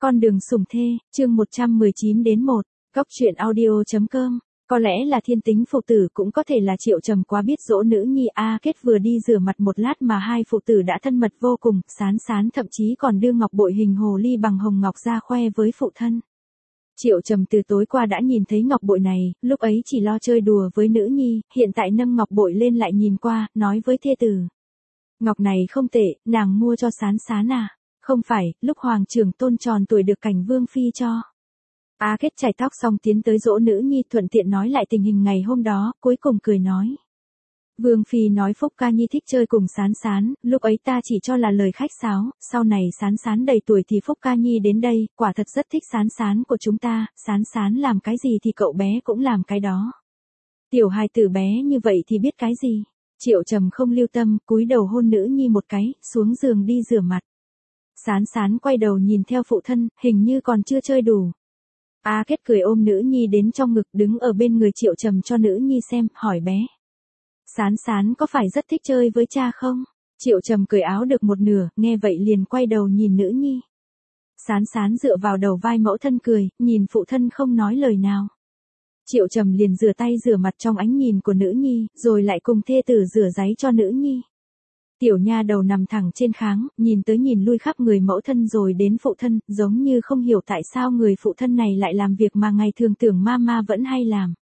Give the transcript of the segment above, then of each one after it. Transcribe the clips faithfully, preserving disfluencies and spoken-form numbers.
Con đường sủng thê, chương một trăm mười chín đến một, Góc truyện audio.com. Có lẽ là thiên tính phụ tử, cũng có thể là Triệu Trầm quá biết dỗ nữ nhi. A Kết vừa đi rửa mặt một lát mà hai phụ tử đã thân mật vô cùng, Sán Sán thậm chí còn đưa ngọc bội hình hồ ly bằng hồng ngọc ra khoe với phụ thân. Triệu Trầm từ tối qua đã nhìn thấy ngọc bội này, lúc ấy chỉ lo chơi đùa với nữ nhi, hiện tại nâng ngọc bội lên lại nhìn qua, nói với thê tử. Ngọc này không tệ, nàng mua cho Sán Sán à? Không phải, lúc Hoàng trưởng tôn tròn tuổi được Cảnh Vương Phi cho. A Kết chải tóc xong tiến tới dỗ nữ nhi, thuận tiện nói lại tình hình ngày hôm đó, cuối cùng cười nói. Vương Phi nói Phúc Ca Nhi thích chơi cùng Sán Sán, lúc ấy ta chỉ cho là lời khách sáo, sau này Sán Sán đầy tuổi thì Phúc Ca Nhi đến đây, quả thật rất thích Sán Sán của chúng ta, Sán Sán làm cái gì thì cậu bé cũng làm cái đó. Tiểu hài tử bé như vậy thì biết cái gì? Triệu Trầm không lưu tâm, cúi đầu hôn nữ nhi một cái, xuống giường đi rửa mặt. Sán Sán quay đầu nhìn theo phụ thân, hình như còn chưa chơi đủ. A Kết cười ôm nữ nhi đến trong ngực, đứng ở bên người Triệu Trầm cho nữ nhi xem, hỏi bé. Sán Sán có phải rất thích chơi với cha không? Triệu Trầm cởi áo được một nửa, nghe vậy liền quay đầu nhìn nữ nhi. Sán Sán dựa vào đầu vai mẫu thân cười, nhìn phụ thân không nói lời nào. Triệu Trầm liền rửa tay rửa mặt trong ánh nhìn của nữ nhi, rồi lại cùng thê tử rửa giấy cho nữ nhi. Tiểu nha đầu nằm thẳng trên kháng, nhìn tới nhìn lui khắp người mẫu thân rồi đến phụ thân, giống như không hiểu tại sao người phụ thân này lại làm việc mà ngày thường tưởng mama vẫn hay làm.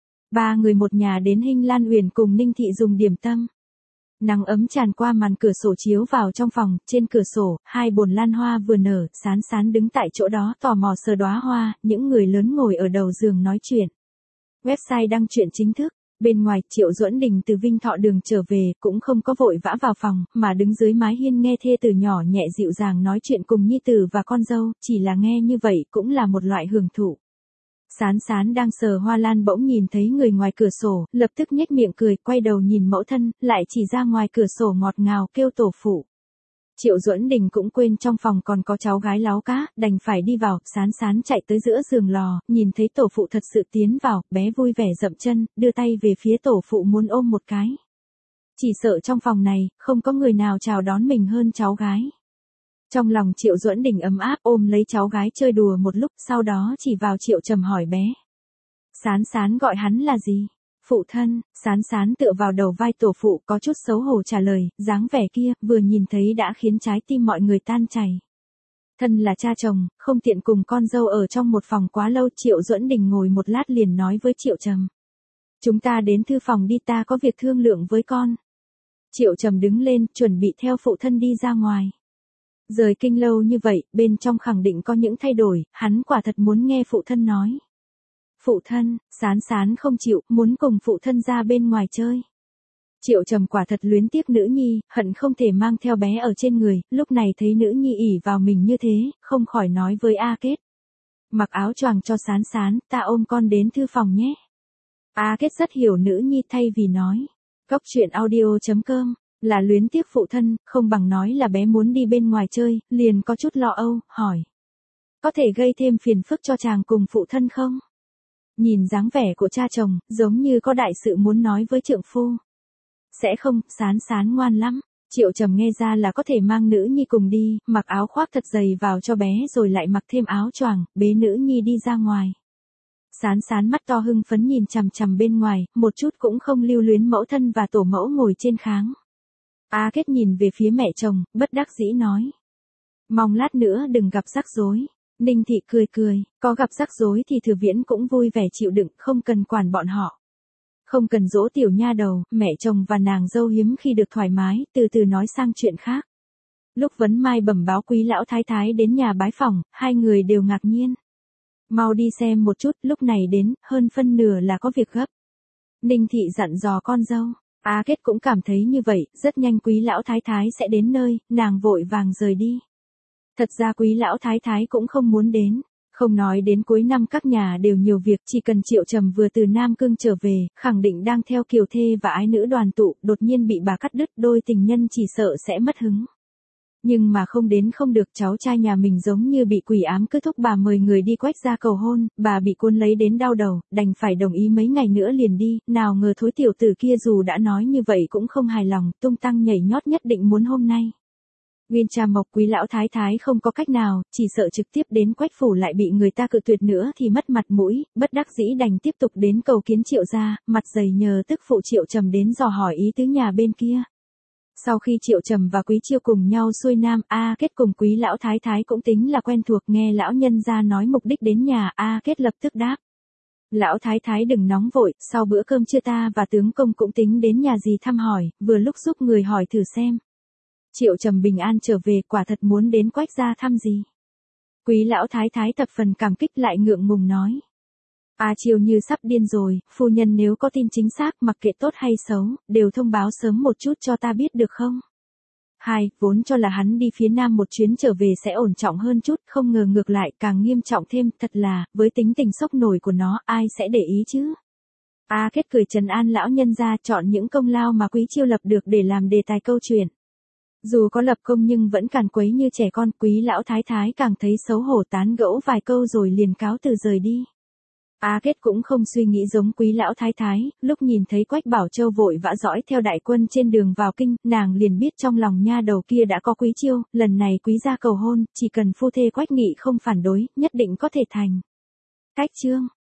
Ba người một nhà đến Hinh Lan Uyển cùng Ninh Thị dùng điểm tâm. Nắng ấm tràn qua màn cửa sổ chiếu vào trong phòng, trên cửa sổ, hai bồn lan hoa vừa nở, Sán Sán đứng tại chỗ đó tò mò sờ đóa hoa, những người lớn ngồi ở đầu giường nói chuyện. Website đăng truyện chính thức. Bên ngoài, Triệu Duẫn Đình từ Vinh Thọ Đường trở về, cũng không có vội vã vào phòng, mà đứng dưới mái hiên nghe thê tử nhỏ nhẹ dịu dàng nói chuyện cùng nhi tử và con dâu, chỉ là nghe như vậy cũng là một loại hưởng thụ. Sán Sán đang sờ hoa lan bỗng nhìn thấy người ngoài cửa sổ, lập tức nhếch miệng cười, quay đầu nhìn mẫu thân, lại chỉ ra ngoài cửa sổ ngọt ngào kêu tổ phụ. Triệu Duẫn Đình cũng quên trong phòng còn có cháu gái láo cá, đành phải đi vào. Sán Sán chạy tới giữa giường lò, nhìn thấy tổ phụ thật sự tiến vào, bé vui vẻ dậm chân, đưa tay về phía tổ phụ muốn ôm một cái. Chỉ sợ trong phòng này, không có người nào chào đón mình hơn cháu gái. Trong lòng Triệu Duẫn Đình ấm áp ôm lấy cháu gái chơi đùa một lúc, sau đó chỉ vào Triệu Trầm hỏi bé. Sán Sán gọi hắn là gì? Phụ thân. Sán Sán tựa vào đầu vai tổ phụ có chút xấu hổ trả lời, dáng vẻ kia, vừa nhìn thấy đã khiến trái tim mọi người tan chảy. Thân là cha chồng, không tiện cùng con dâu ở trong một phòng quá lâu. Triệu Duẫn Đình ngồi một lát liền nói với Triệu Trầm. Chúng ta đến thư phòng đi, ta có việc thương lượng với con. Triệu Trầm đứng lên, chuẩn bị theo phụ thân đi ra ngoài. Rời kinh lâu như vậy, bên trong khẳng định có những thay đổi, hắn quả thật muốn nghe phụ thân nói. Phụ thân. Sán Sán không chịu, muốn cùng phụ thân ra bên ngoài chơi. Triệu Trầm quả thật luyến tiếc nữ nhi, hận không thể mang theo bé ở trên người, lúc này thấy nữ nhi ỉ vào mình như thế, không khỏi nói với A Kết. Mặc áo choàng cho Sán Sán, ta ôm con đến thư phòng nhé. A Kết rất hiểu nữ nhi, thay vì nói. Góc truyện audio.com, là luyến tiếc phụ thân, không bằng nói là bé muốn đi bên ngoài chơi, liền có chút lo âu, hỏi. Có thể gây thêm phiền phức cho chàng cùng phụ thân không? Nhìn dáng vẻ của cha chồng, giống như có đại sự muốn nói với trượng phu. Sẽ không. Sán Sán ngoan lắm. Triệu Trầm nghe ra là có thể mang nữ nhi cùng đi, mặc áo khoác thật dày vào cho bé rồi lại mặc thêm áo choàng, bế nữ nhi đi ra ngoài. Sán Sán mắt to hưng phấn nhìn chằm chằm bên ngoài, một chút cũng không lưu luyến mẫu thân và tổ mẫu ngồi trên kháng. A Kết nhìn về phía mẹ chồng, bất đắc dĩ nói. Mong lát nữa đừng gặp rắc rối. Ninh Thị cười cười, có gặp rắc rối thì Thừa Viễn cũng vui vẻ chịu đựng, không cần quản bọn họ. Không cần dỗ tiểu nha đầu, mẹ chồng và nàng dâu hiếm khi được thoải mái, từ từ nói sang chuyện khác. Lúc Vấn Mai bẩm báo quý lão thái thái đến nhà bái phỏng, hai người đều ngạc nhiên. Mau đi xem một chút, lúc này đến, hơn phân nửa là có việc gấp. Ninh Thị dặn dò con dâu. A Kết cũng cảm thấy như vậy, rất nhanh quý lão thái thái sẽ đến nơi, nàng vội vàng rời đi. Thật ra quý lão thái thái cũng không muốn đến, không nói đến cuối năm các nhà đều nhiều việc, chỉ cần Triệu Trầm vừa từ Nam Cương trở về, khẳng định đang theo kiều thê và ái nữ đoàn tụ, đột nhiên bị bà cắt đứt, đôi tình nhân chỉ sợ sẽ mất hứng. Nhưng mà không đến không được, cháu trai nhà mình giống như bị quỷ ám cứ thúc bà mời người đi Quách gia cầu hôn, bà bị cuốn lấy đến đau đầu, đành phải đồng ý mấy ngày nữa liền đi, nào ngờ thối tiểu tử kia dù đã nói như vậy cũng không hài lòng, tung tăng nhảy nhót nhất định muốn hôm nay. Nguyên Trà Mộc Quý lão thái thái không có cách nào, chỉ sợ trực tiếp đến Quách phủ lại bị người ta cự tuyệt nữa thì mất mặt mũi, bất đắc dĩ đành tiếp tục đến cầu kiến Triệu gia, mặt dày nhờ tức phụ Triệu Trầm đến dò hỏi ý tứ nhà bên kia. Sau khi Triệu Trầm và Quý Chiêu cùng nhau xuôi nam, A Kết cùng Quý lão thái thái cũng tính là quen thuộc, nghe lão nhân gia nói mục đích đến nhà, A Kết lập tức đáp. Lão thái thái đừng nóng vội, sau bữa cơm trưa ta và tướng công cũng tính đến nhà dì thăm hỏi, vừa lúc giúp người hỏi thử xem. Triệu Trầm bình an trở về, quả thật muốn đến Quách gia thăm gì. Quý lão thái thái thập phần cảm kích lại ngượng ngùng nói. A Chiêu như sắp điên rồi, phu nhân nếu có tin chính xác mặc kệ tốt hay xấu, đều thông báo sớm một chút cho ta biết được không? Hai, vốn cho là hắn đi phía nam một chuyến trở về sẽ ổn trọng hơn chút, không ngờ ngược lại càng nghiêm trọng thêm, thật là, với tính tình sốc nổi của nó, ai sẽ để ý chứ? A Kết cười trấn an lão nhân gia, chọn những công lao mà Quý Chiêu lập được để làm đề tài câu chuyện. Dù có lập công nhưng vẫn càn quấy như trẻ con, Quý lão thái thái càng thấy xấu hổ, tán gẫu vài câu rồi liền cáo từ rời đi. A Kết cũng không suy nghĩ giống Quý lão thái thái, lúc nhìn thấy Quách Bảo Châu vội vã dõi theo đại quân trên đường vào kinh, nàng liền biết trong lòng nha đầu kia đã có Quý Chiêu, lần này Quý gia cầu hôn, chỉ cần phu thê Quách Nghị không phản đối, nhất định có thể thành. Cách chương